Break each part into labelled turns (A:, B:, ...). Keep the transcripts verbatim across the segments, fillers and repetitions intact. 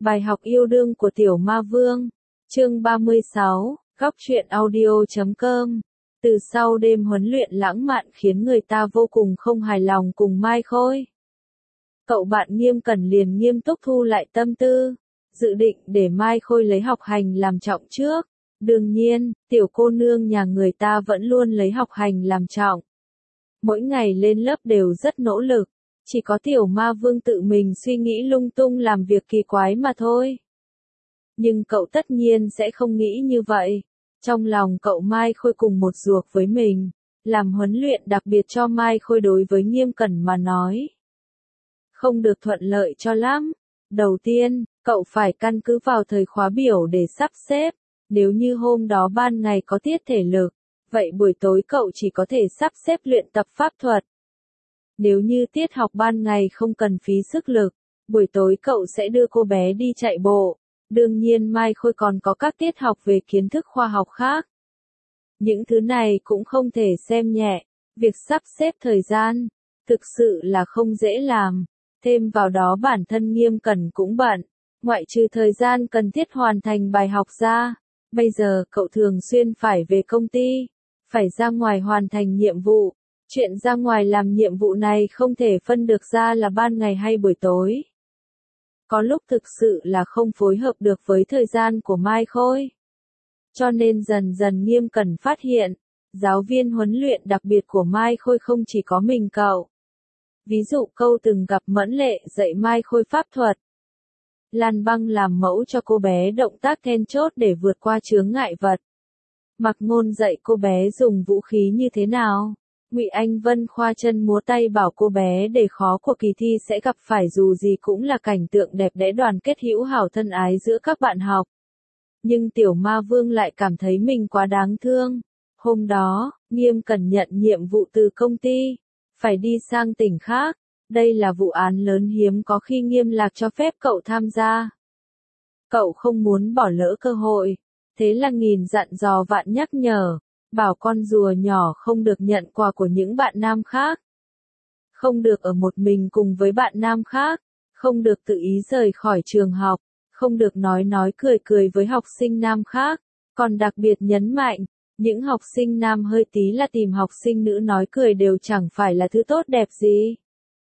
A: Bài học yêu đương của Tiểu Ma Vương, chương ba mươi sáu, góc truyện audio chấm com. Từ sau đêm huấn luyện lãng mạn khiến người ta vô cùng không hài lòng cùng Mai Khôi. Cậu bạn Nghiêm Cẩn liền nghiêm túc thu lại tâm tư, dự định để Mai Khôi lấy học hành làm trọng trước. Đương nhiên, tiểu cô nương nhà người ta vẫn luôn lấy học hành làm trọng. Mỗi ngày lên lớp đều rất nỗ lực, chỉ có Tiểu Ma Vương tự mình suy nghĩ lung tung làm việc kỳ quái mà thôi. Nhưng cậu tất nhiên sẽ không nghĩ như vậy. Trong lòng cậu Mai Khôi cùng một ruột với mình, làm huấn luyện đặc biệt cho Mai Khôi đối với Nghiêm Cẩn mà nói. Không được thuận lợi cho lắm. Đầu tiên, cậu phải căn cứ vào thời khóa biểu để sắp xếp. Nếu như hôm đó ban ngày có tiết thể lực, vậy buổi tối cậu chỉ có thể sắp xếp luyện tập pháp thuật. Nếu như tiết học ban ngày không cần phí sức lực, buổi tối cậu sẽ đưa cô bé đi chạy bộ. Đương nhiên Mai Khôi còn có các tiết học về kiến thức khoa học khác. Những thứ này cũng không thể xem nhẹ. Việc sắp xếp thời gian, thực sự là không dễ làm. Thêm vào đó bản thân Nghiêm Cẩn cũng bận. Ngoại trừ thời gian cần thiết hoàn thành bài học ra, bây giờ cậu thường xuyên phải về công ty, phải ra ngoài hoàn thành nhiệm vụ. Chuyện ra ngoài làm nhiệm vụ này không thể phân được ra là ban ngày hay buổi tối. Có lúc thực sự là không phối hợp được với thời gian của Mai Khôi. Cho nên dần dần Nghiêm Cẩn phát hiện, giáo viên huấn luyện đặc biệt của Mai Khôi không chỉ có mình cậu. Ví dụ câu từng gặp Mẫn Lệ dạy Mai Khôi pháp thuật. Lan Băng làm mẫu cho cô bé động tác then chốt để vượt qua chướng ngại vật. Mạc Ngôn dạy cô bé dùng vũ khí như thế nào. Ngụy Anh Vân khoa chân múa tay bảo cô bé để khó của kỳ thi sẽ gặp phải dù gì cũng là cảnh tượng đẹp đẽ đoàn kết hữu hảo thân ái giữa các bạn học. Nhưng Tiểu Ma Vương lại cảm thấy mình quá đáng thương. Hôm đó, Nghiêm Cẩn nhận nhiệm vụ từ công ty, phải đi sang tỉnh khác. Đây là vụ án lớn hiếm có khi Nghiêm Lạc cho phép cậu tham gia. Cậu không muốn bỏ lỡ cơ hội, thế là nghìn dặn dò vạn nhắc nhở. Bảo con rùa nhỏ không được nhận quà của những bạn nam khác. Không được ở một mình cùng với bạn nam khác. Không được tự ý rời khỏi trường học. Không được nói nói cười cười với học sinh nam khác. Còn đặc biệt nhấn mạnh, những học sinh nam hơi tí là tìm học sinh nữ nói cười đều chẳng phải là thứ tốt đẹp gì.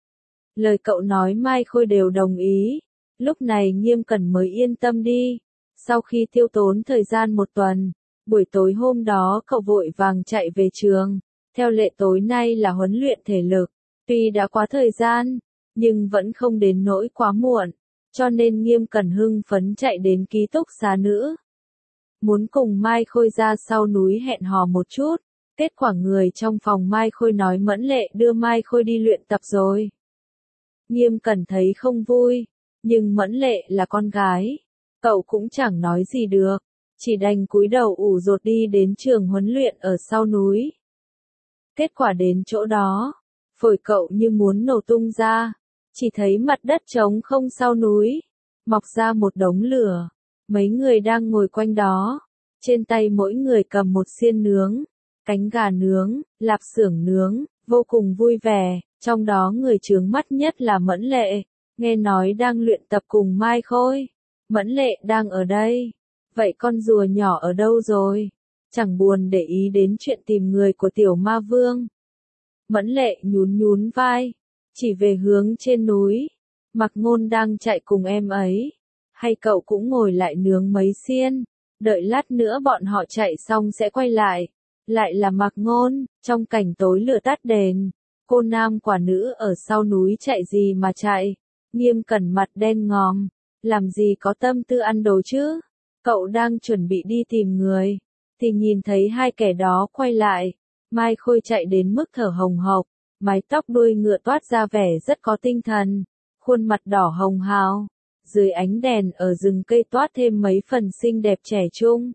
A: Lời cậu nói Mai Khôi đều đồng ý. Lúc này Nghiêm Cẩn mới yên tâm đi. Sau khi tiêu tốn thời gian một tuần, buổi tối hôm đó cậu vội vàng chạy về trường. Theo lệ tối nay là huấn luyện thể lực. Tuy đã quá thời gian, nhưng vẫn không đến nỗi quá muộn. Cho nên Nghiêm Cẩn hưng phấn chạy đến ký túc xá nữ. Muốn cùng Mai Khôi ra sau núi hẹn hò một chút. Kết quả người trong phòng Mai Khôi nói Mẫn Lệ đưa Mai Khôi đi luyện tập rồi. Nghiêm Cẩn thấy không vui. Nhưng Mẫn Lệ là con gái. Cậu cũng chẳng nói gì được. Chỉ đành cúi đầu ủ rột đi đến trường huấn luyện ở sau núi. Kết quả đến chỗ đó, phổi cậu như muốn nổ tung ra. Chỉ thấy mặt đất trống không sau núi, mọc ra một đống lửa. Mấy người đang ngồi quanh đó. Trên tay mỗi người cầm một xiên nướng, cánh gà nướng, lạp xưởng nướng, vô cùng vui vẻ. Trong đó người chướng mắt nhất là Mẫn Lệ, nghe nói đang luyện tập cùng Mai Khôi. Mẫn Lệ đang ở đây. Vậy con rùa nhỏ ở đâu rồi? Chẳng buồn để ý đến chuyện tìm người của Tiểu Ma Vương. Mẫn Lệ nhún nhún vai, chỉ về hướng trên núi. Mạc Ngôn đang chạy cùng em ấy. Hay cậu cũng ngồi lại nướng mấy xiên, đợi lát nữa bọn họ chạy xong sẽ quay lại. Lại là Mạc Ngôn, trong cảnh tối lửa tắt đèn. Cô nam quả nữ ở sau núi chạy gì mà chạy. Nghiêm Cẩn mặt đen ngòm, làm gì có tâm tư ăn đồ chứ. Cậu đang chuẩn bị đi tìm người, thì nhìn thấy hai kẻ đó quay lại. Mai Khôi chạy đến mức thở hồng hộc, mái tóc đuôi ngựa toát ra vẻ rất có tinh thần, khuôn mặt đỏ hồng hào. Dưới ánh đèn ở rừng cây toát thêm mấy phần xinh đẹp trẻ trung.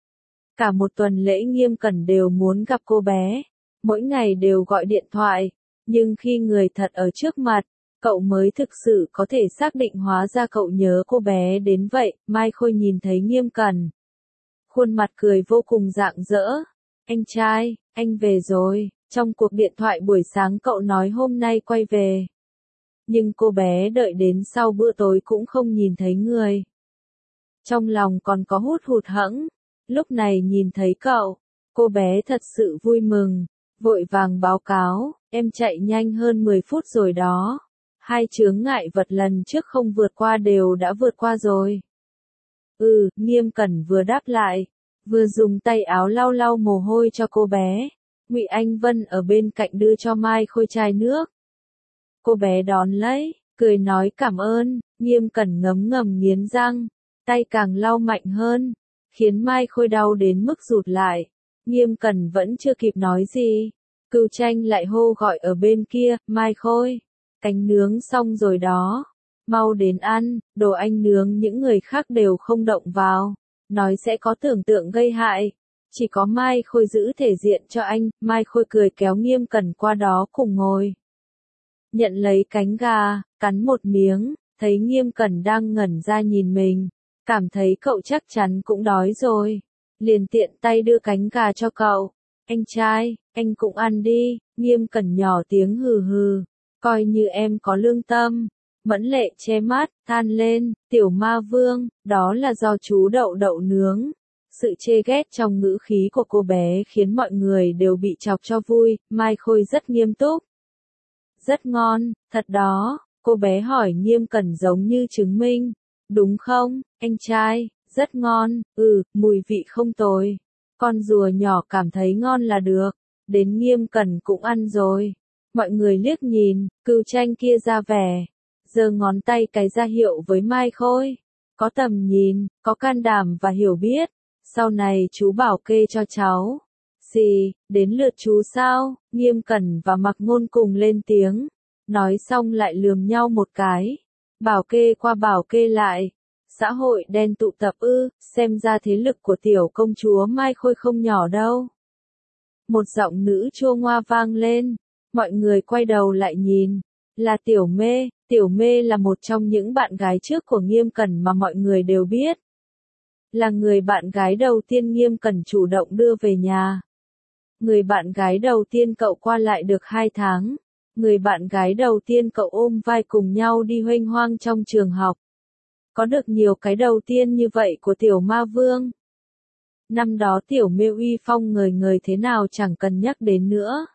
A: Cả một tuần lễ Nghiêm Cẩn đều muốn gặp cô bé, mỗi ngày đều gọi điện thoại, nhưng khi người thật ở trước mặt, cậu mới thực sự có thể xác định hóa ra cậu nhớ cô bé đến vậy. Mai Khôi nhìn thấy Nghiêm Cẩn, khuôn mặt cười vô cùng rạng rỡ. Anh trai, anh về rồi. Trong cuộc điện thoại buổi sáng cậu nói hôm nay quay về. Nhưng cô bé đợi đến sau bữa tối cũng không nhìn thấy người. trong lòng còn có hút hụt hẫng. Lúc này nhìn thấy cậu, cô bé thật sự vui mừng, vội vàng báo cáo, em chạy nhanh hơn mười phút rồi đó. Hai chướng ngại vật lần trước không vượt qua đều đã vượt qua rồi. Ừ, Nghiêm Cẩn vừa đáp lại, vừa dùng tay áo lau lau mồ hôi cho cô bé. Ngụy Anh Vân ở bên cạnh đưa cho Mai Khôi chai nước. Cô bé đón lấy, cười nói cảm ơn. Nghiêm Cẩn ngấm ngầm nghiến răng, tay càng lau mạnh hơn, khiến Mai Khôi đau đến mức rụt lại. Nghiêm Cẩn vẫn chưa kịp nói gì, Cửu Tranh lại hô gọi ở bên kia, Mai Khôi, cánh nướng xong rồi đó, mau đến ăn. Đồ anh nướng những người khác đều không động vào, nói sẽ có tưởng tượng gây hại. Chỉ có Mai Khôi giữ thể diện cho anh. Mai Khôi cười kéo Nghiêm Cẩn qua đó cùng ngồi. Nhận lấy cánh gà, cắn một miếng, thấy Nghiêm Cẩn đang ngẩn ra nhìn mình, cảm thấy cậu chắc chắn cũng đói rồi, liền tiện tay đưa cánh gà cho cậu. Anh trai, anh cũng ăn đi. Nghiêm Cẩn nhỏ tiếng hừ hừ, coi như em có lương tâm. Mẫn Lệ che mắt, than lên, tiểu ma vương, đó là do chú đậu đậu nướng. Sự chê ghét trong ngữ khí của cô bé khiến mọi người đều bị chọc cho vui. Mai Khôi rất nghiêm túc. Rất ngon, thật đó. Cô bé hỏi Nghiêm Cẩn giống như chứng minh. Đúng không, anh trai, rất ngon. Ừ, mùi vị không tồi. Con rùa nhỏ cảm thấy ngon là được. Đến Nghiêm Cẩn cũng ăn rồi. Mọi người liếc nhìn, Cửu Tranh kia ra vẻ, giơ ngón tay cái ra hiệu với Mai Khôi. Có tầm nhìn, có can đảm và hiểu biết. Sau này chú bảo kê cho cháu. Gì, đến lượt chú sao? Nghiêm Cẩn và Mặc Ngôn cùng lên tiếng. Nói xong lại lườm nhau một cái. Bảo kê qua bảo kê lại. Xã hội đen tụ tập ư, xem ra thế lực của tiểu công chúa Mai Khôi không nhỏ đâu. Một giọng nữ chua ngoa vang lên. Mọi người quay đầu lại nhìn. Là Tiểu Mê. Tiểu Mê là một trong những bạn gái trước của Nghiêm Cẩn mà mọi người đều biết. Là người bạn gái đầu tiên Nghiêm Cẩn chủ động đưa về nhà. Người bạn gái đầu tiên cậu qua lại được hai tháng. Người bạn gái đầu tiên cậu ôm vai cùng nhau đi huênh hoang trong trường học. Có được nhiều cái đầu tiên như vậy của tiểu ma vương. Năm đó Tiểu Mê uy phong ngời ngời thế nào chẳng cần nhắc đến nữa.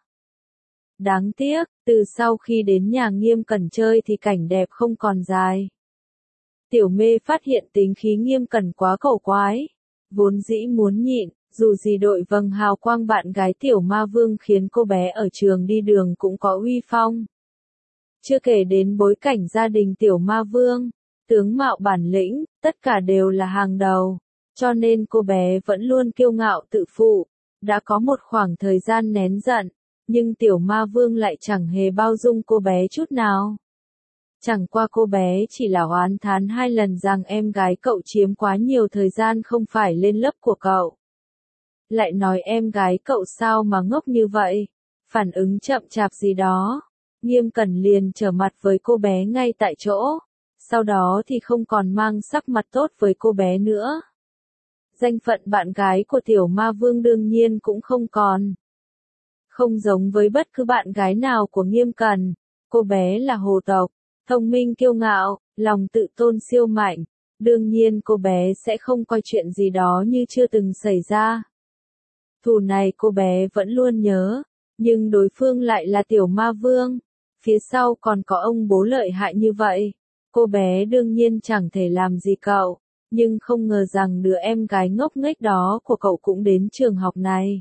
A: Đáng tiếc, từ sau khi đến nhà Nghiêm Cẩn chơi thì cảnh đẹp không còn dài. Tiểu Mê phát hiện tính khí Nghiêm Cẩn quá cổ quái. Vốn dĩ muốn nhịn, dù gì đội vầng hào quang bạn gái tiểu ma vương khiến cô bé ở trường đi đường cũng có uy phong. Chưa kể đến bối cảnh gia đình tiểu ma vương, tướng mạo bản lĩnh, tất cả đều là hàng đầu. Cho nên cô bé vẫn luôn kiêu ngạo tự phụ. Đã có một khoảng thời gian nén giận, nhưng tiểu ma vương lại chẳng hề bao dung cô bé chút nào. Chẳng qua cô bé chỉ là oán thán hai lần rằng em gái cậu chiếm quá nhiều thời gian không phải lên lớp của cậu. Lại nói em gái cậu sao mà ngốc như vậy, phản ứng chậm chạp gì đó. Nghiêm Cẩn liền trở mặt với cô bé ngay tại chỗ, sau đó thì không còn mang sắc mặt tốt với cô bé nữa. Danh phận bạn gái của tiểu ma vương đương nhiên cũng không còn. Không giống với bất cứ bạn gái nào của Nghiêm Cẩn, cô bé là hồ tộc, thông minh kiêu ngạo, lòng tự tôn siêu mạnh, đương nhiên cô bé sẽ không coi chuyện gì đó như chưa từng xảy ra. Thù này cô bé vẫn luôn nhớ, nhưng đối phương lại là tiểu ma vương, phía sau còn có ông bố lợi hại như vậy. Cô bé đương nhiên chẳng thể làm gì cậu, nhưng không ngờ rằng đứa em gái ngốc nghếch đó của cậu cũng đến trường học này.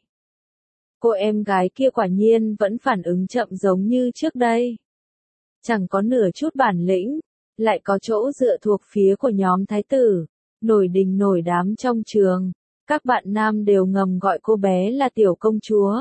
A: Cô em gái kia quả nhiên vẫn phản ứng chậm giống như trước đây. Chẳng có nửa chút bản lĩnh, lại có chỗ dựa thuộc phía của nhóm thái tử, nổi đình nổi đám trong trường. Các bạn nam đều ngầm gọi cô bé là tiểu công chúa.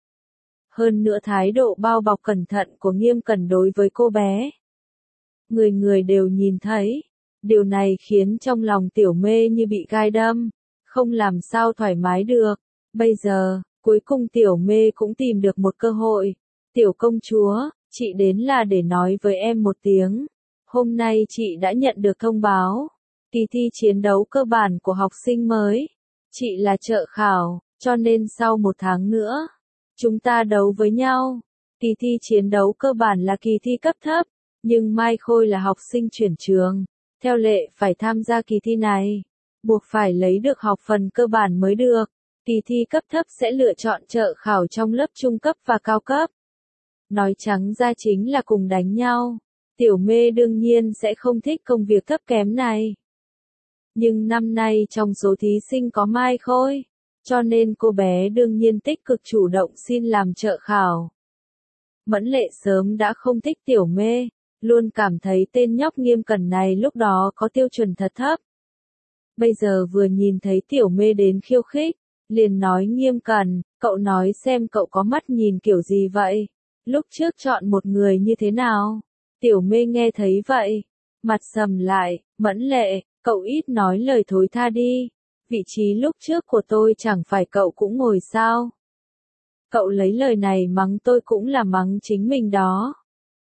A: Hơn nữa thái độ bao bọc cẩn thận của Nghiêm Cẩn đối với cô bé. Người người đều nhìn thấy. Điều này khiến trong lòng Tiểu Mê như bị gai đâm, không làm sao thoải mái được. Bây giờ, cuối cùng Tiểu Mê cũng tìm được một cơ hội. Tiểu công chúa, chị đến là để nói với em một tiếng. Hôm nay chị đã nhận được thông báo. Kỳ thi chiến đấu cơ bản của học sinh mới. Chị là trợ khảo, cho nên sau một tháng nữa, chúng ta đấu với nhau. Kỳ thi chiến đấu cơ bản là kỳ thi cấp thấp, nhưng Mai Khôi là học sinh chuyển trường. Theo lệ phải tham gia kỳ thi này. buộc phải lấy được học phần cơ bản mới được. Kỳ thi cấp thấp sẽ lựa chọn trợ khảo trong lớp trung cấp và cao cấp. Nói trắng ra chính là cùng đánh nhau. Tiểu Mê đương nhiên sẽ không thích công việc thấp kém này. Nhưng năm nay trong số thí sinh có Mai Khôi, cho nên cô bé đương nhiên tích cực chủ động xin làm trợ khảo. Mẫn Lệ sớm đã không thích Tiểu Mê, luôn cảm thấy tên nhóc Nghiêm Cẩn này lúc đó có tiêu chuẩn thật thấp. Bây giờ vừa nhìn thấy Tiểu Mê đến khiêu khích, liền nói Nghiêm Cẩn, cậu nói xem cậu có mắt nhìn kiểu gì vậy? Lúc trước chọn một người như thế nào? Tiểu Mê nghe thấy vậy, mặt sầm lại, Mẫn Lệ, cậu ít nói lời thối tha đi. Vị trí lúc trước của tôi chẳng phải cậu cũng ngồi sao? Cậu lấy lời này mắng tôi cũng là mắng chính mình đó.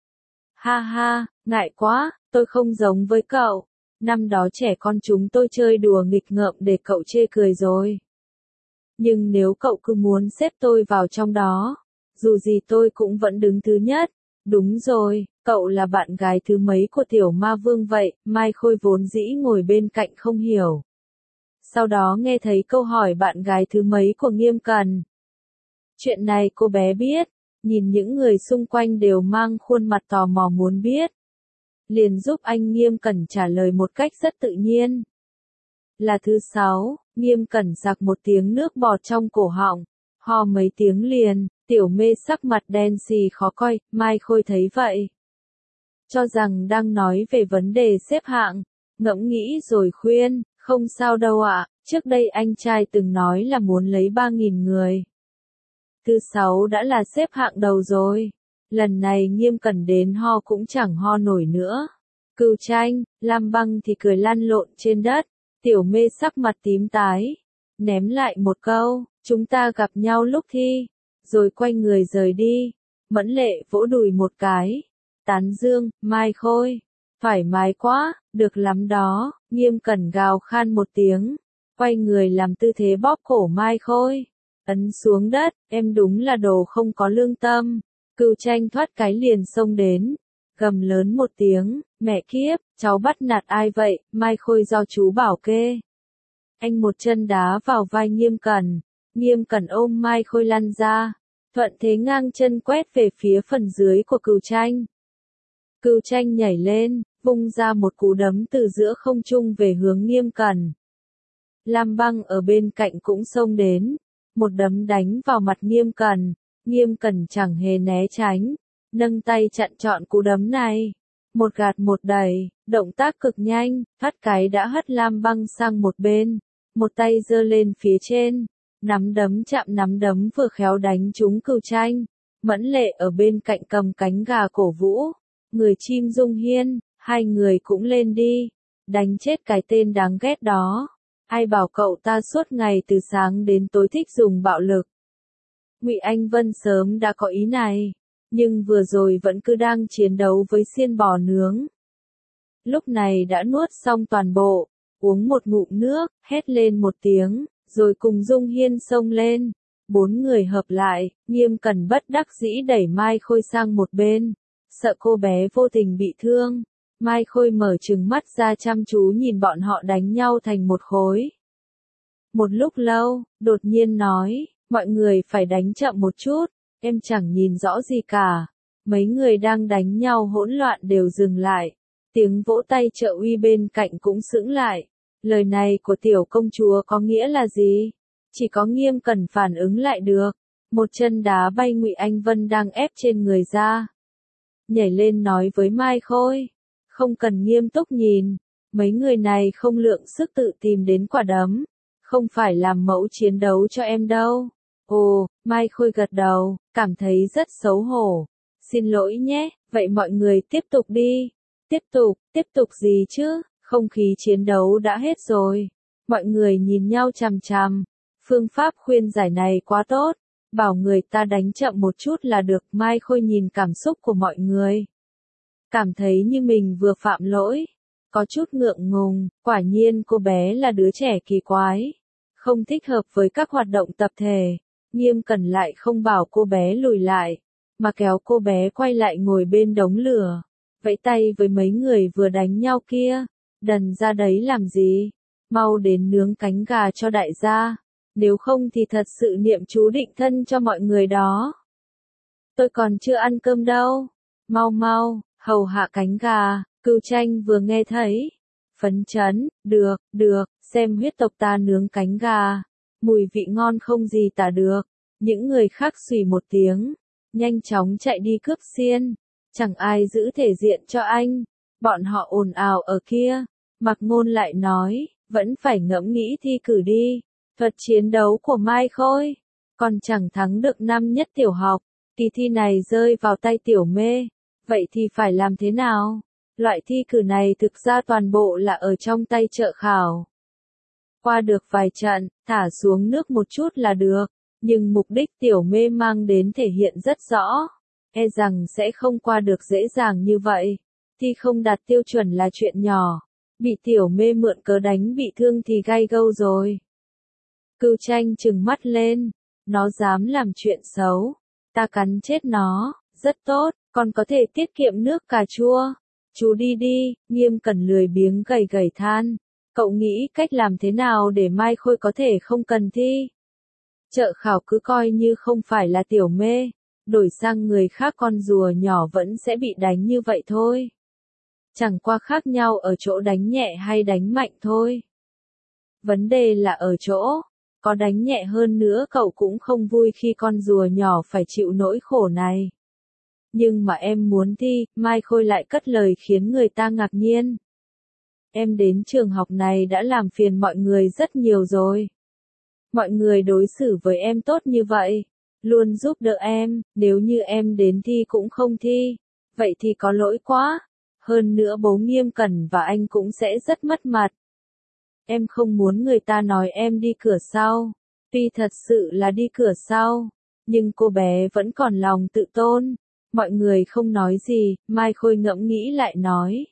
A: Ha ha, ngại quá, tôi không giống với cậu. Năm đó trẻ con chúng tôi chơi đùa nghịch ngợm để cậu chê cười rồi. Nhưng nếu cậu cứ muốn xếp tôi vào trong đó, dù gì tôi cũng vẫn đứng thứ nhất. Đúng rồi, cậu là bạn gái thứ mấy của Tiểu Ma Vương vậy? Mai Khôi vốn dĩ ngồi bên cạnh không hiểu. Sau đó nghe thấy câu hỏi bạn gái thứ mấy của Nghiêm Cẩn. Chuyện này cô bé biết, nhìn những người xung quanh đều mang khuôn mặt tò mò muốn biết. Liền giúp anh Nghiêm Cẩn trả lời một cách rất tự nhiên. Là thứ sáu, Nghiêm Cẩn giặc một tiếng nước bọt trong cổ họng, ho mấy tiếng liền, Tiểu Mê sắc mặt đen xì khó coi, Mai Khôi thấy vậy. Cho rằng đang nói về vấn đề xếp hạng, ngẫm nghĩ rồi khuyên, không sao đâu ạ, trước đây anh trai từng nói là muốn lấy ba nghìn người. Thứ sáu đã là xếp hạng đầu rồi, lần này Nghiêm Cẩn đến ho cũng chẳng ho nổi nữa. Cừu Tranh, Lam Băng thì cười lăn lộn trên đất, Tiểu Mê sắc mặt tím tái, ném lại một câu, chúng ta gặp nhau lúc thi, rồi quay người rời đi. Mẫn Lệ vỗ đùi một cái, tán dương, Mai Khôi, thoải mái quá, được lắm đó. Nghiêm Cẩn gào khan một tiếng, quay người làm tư thế bóp cổ Mai Khôi, ấn xuống đất, em đúng là đồ không có lương tâm. Cừu Tranh thoát cái liền xông đến, gầm lớn một tiếng, mẹ kiếp, cháu bắt nạt ai vậy? Mai Khôi do chú bảo kê. Anh một chân đá vào vai Nghiêm Cẩn, Nghiêm Cẩn ôm Mai Khôi lăn ra, thuận thế ngang chân quét về phía phần dưới của Cừu Tranh. Cừu Tranh nhảy lên, vung ra một cú đấm từ giữa không trung về hướng Nghiêm Cẩn. Lam Băng ở bên cạnh cũng xông đến, một đấm đánh vào mặt Nghiêm Cẩn, Nghiêm Cẩn chẳng hề né tránh, nâng tay chặn trọn cú đấm này. Một gạt một đẩy, động tác cực nhanh, thoát cái đã hất Lam Băng sang một bên, một tay giơ lên phía trên, nắm đấm chạm nắm đấm vừa khéo đánh trúng Cừu Tranh. Mẫn Lệ ở bên cạnh cầm cánh gà cổ vũ, người chim Dung Hiên, hai người cũng lên đi, đánh chết cái tên đáng ghét đó. Ai bảo cậu ta suốt ngày từ sáng đến tối thích dùng bạo lực. Ngụy Anh Vân sớm đã có ý này, nhưng vừa rồi vẫn cứ đang chiến đấu với xiên bò nướng. Lúc này đã nuốt xong toàn bộ, uống một ngụm nước, hét lên một tiếng, rồi cùng Dung Hiên xông lên. Bốn người hợp lại, Nghiêm Cẩn bất đắc dĩ đẩy Mai Khôi sang một bên, sợ cô bé vô tình bị thương. Mai Khôi mở trừng mắt ra chăm chú nhìn bọn họ đánh nhau thành một khối. Một lúc lâu, đột nhiên nói, mọi người phải đánh chậm một chút, em chẳng nhìn rõ gì cả. Mấy người đang đánh nhau hỗn loạn đều dừng lại. Tiếng vỗ tay trợ uy bên cạnh cũng sững lại. Lời này của tiểu công chúa có nghĩa là gì? Chỉ có Nghiêm Cẩn phản ứng lại được. Một chân đá bay Ngụy Anh Vân đang ép trên người ra. Nhảy lên nói với Mai Khôi, không cần nghiêm túc nhìn, mấy người này không lượng sức tự tìm đến quả đấm, không phải làm mẫu chiến đấu cho em đâu. Ồ, Mai Khôi gật đầu, cảm thấy rất xấu hổ. Xin lỗi nhé, vậy mọi người tiếp tục đi. Tiếp tục, tiếp tục gì chứ, không khí chiến đấu đã hết rồi. Mọi người nhìn nhau chằm chằm, phương pháp khuyên giải này quá tốt, bảo người ta đánh chậm một chút là được. Mai Khôi nhìn cảm xúc của mọi người, cảm thấy như mình vừa phạm lỗi, có chút ngượng ngùng, quả nhiên cô bé là đứa trẻ kỳ quái, không thích hợp với các hoạt động tập thể. Nghiêm Cẩn lại không bảo cô bé lùi lại, mà kéo cô bé quay lại ngồi bên đống lửa, vẫy tay với mấy người vừa đánh nhau kia, đần ra đấy làm gì? mau đến nướng cánh gà cho đại gia, nếu không thì thật sự niệm chú định thân cho mọi người đó. Tôi còn chưa ăn cơm đâu, mau mau, hầu hạ cánh gà. Cửu Tranh vừa nghe thấy, phấn chấn, được, được, xem huyết tộc ta nướng cánh gà, mùi vị ngon không gì tả được. Những người khác xùy một tiếng, nhanh chóng chạy đi cướp xiên, chẳng ai giữ thể diện cho anh, bọn họ ồn ào ở kia, Mạc Ngôn lại nói, vẫn phải ngẫm nghĩ thi cử đi, thuật chiến đấu của Mai Khôi, còn chẳng thắng được năm nhất tiểu học, kỳ thi này rơi vào tay tiểu mê, vậy thì phải làm thế nào? Loại thi cử này thực ra toàn bộ là ở trong tay trợ khảo. Qua được vài trận, thả xuống nước một chút là được, nhưng mục đích tiểu mê mang đến thể hiện rất rõ, e rằng sẽ không qua được dễ dàng như vậy. Thi không đạt tiêu chuẩn là chuyện nhỏ, bị tiểu mê mượn cớ đánh bị thương thì gay gâu rồi. Cửu Tranh trừng mắt lên, nó dám làm chuyện xấu, ta cắn chết nó, rất tốt, còn có thể tiết kiệm nước cà chua. Chú đi đi, Nghiêm Cẩn lười biếng gầy gầy than, cậu nghĩ cách làm thế nào để Mai Khôi có thể không cần thi? Trợ khảo cứ coi như không phải là tiểu mê, đổi sang người khác con rùa nhỏ vẫn sẽ bị đánh như vậy thôi. Chẳng qua khác nhau ở chỗ đánh nhẹ hay đánh mạnh thôi. Vấn đề là ở chỗ, có đánh nhẹ hơn nữa cậu cũng không vui khi con rùa nhỏ phải chịu nỗi khổ này. Nhưng mà em muốn thi, Mai Khôi lại cất lời khiến người ta ngạc nhiên. Em đến trường học này đã làm phiền mọi người rất nhiều rồi. Mọi người đối xử với em tốt như vậy, luôn giúp đỡ em, nếu như em đến thi cũng không thi, vậy thì có lỗi quá. Hơn nữa bố Nghiêm Cẩn và anh cũng sẽ rất mất mặt. Em không muốn người ta nói em đi cửa sau, tuy thật sự là đi cửa sau, nhưng cô bé vẫn còn lòng tự tôn. Mọi người không nói gì, Mai Khôi ngẫm nghĩ lại nói.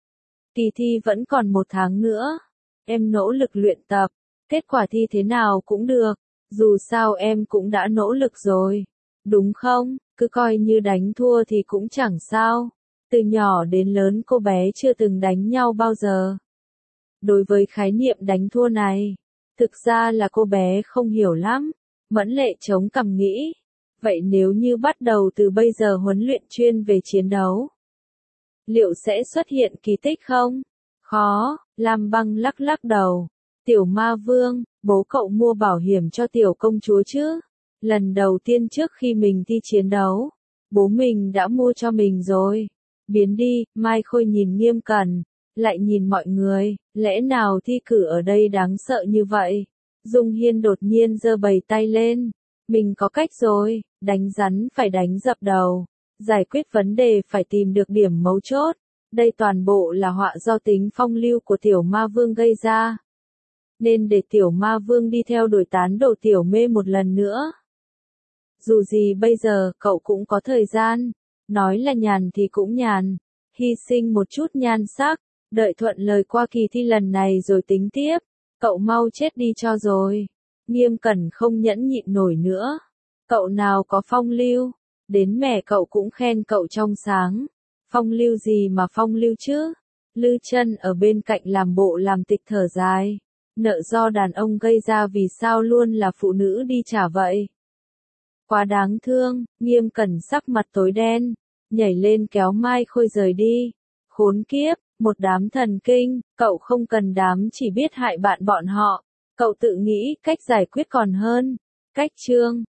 A: Kỳ thi vẫn còn một tháng nữa, em nỗ lực luyện tập, kết quả thi thế nào cũng được, dù sao em cũng đã nỗ lực rồi, đúng không, cứ coi như đánh thua thì cũng chẳng sao, từ nhỏ đến lớn cô bé chưa từng đánh nhau bao giờ. Đối với khái niệm đánh thua này, thực ra là cô bé không hiểu lắm, Mẫn Lệ chống cằm nghĩ. Vậy nếu như bắt đầu từ bây giờ huấn luyện chuyên về chiến đấu, liệu sẽ xuất hiện kỳ tích không? Khó, Lam Băng lắc lắc đầu. Tiểu Ma Vương, bố cậu mua bảo hiểm cho tiểu công chúa chứ? Lần đầu tiên trước khi mình thi chiến đấu, bố mình đã mua cho mình rồi. Biến đi, Mai Khôi nhìn Nghiêm Cẩn, lại nhìn mọi người, lẽ nào thi cử ở đây đáng sợ như vậy? Dung Hiên đột nhiên giơ bầy tay lên. Mình có cách rồi, đánh rắn phải đánh dập đầu, giải quyết vấn đề phải tìm được điểm mấu chốt, đây toàn bộ là họa do tính phong lưu của tiểu ma vương gây ra. Nên để tiểu ma vương đi theo đuổi tán đổ tiểu mê một lần nữa. Dù gì bây giờ cậu cũng có thời gian, nói là nhàn thì cũng nhàn, hy sinh một chút nhan sắc, đợi thuận lời qua kỳ thi lần này rồi tính tiếp, cậu mau chết đi cho rồi. Nghiêm Cẩn không nhẫn nhịn nổi nữa. Cậu nào có phong lưu, đến mẹ cậu cũng khen cậu trong sáng. Phong lưu gì mà phong lưu chứ? Lư Chân ở bên cạnh làm bộ làm tịch thở dài. Nợ do đàn ông gây ra vì sao luôn là phụ nữ đi trả vậy? Quá đáng thương, Nghiêm Cẩn sắc mặt tối đen, nhảy lên kéo Mai Khôi rời đi. Khốn kiếp, một đám thần kinh, cậu không cần đám chỉ biết hại bạn bọn họ. Cậu tự nghĩ cách giải quyết còn hơn. Cách chương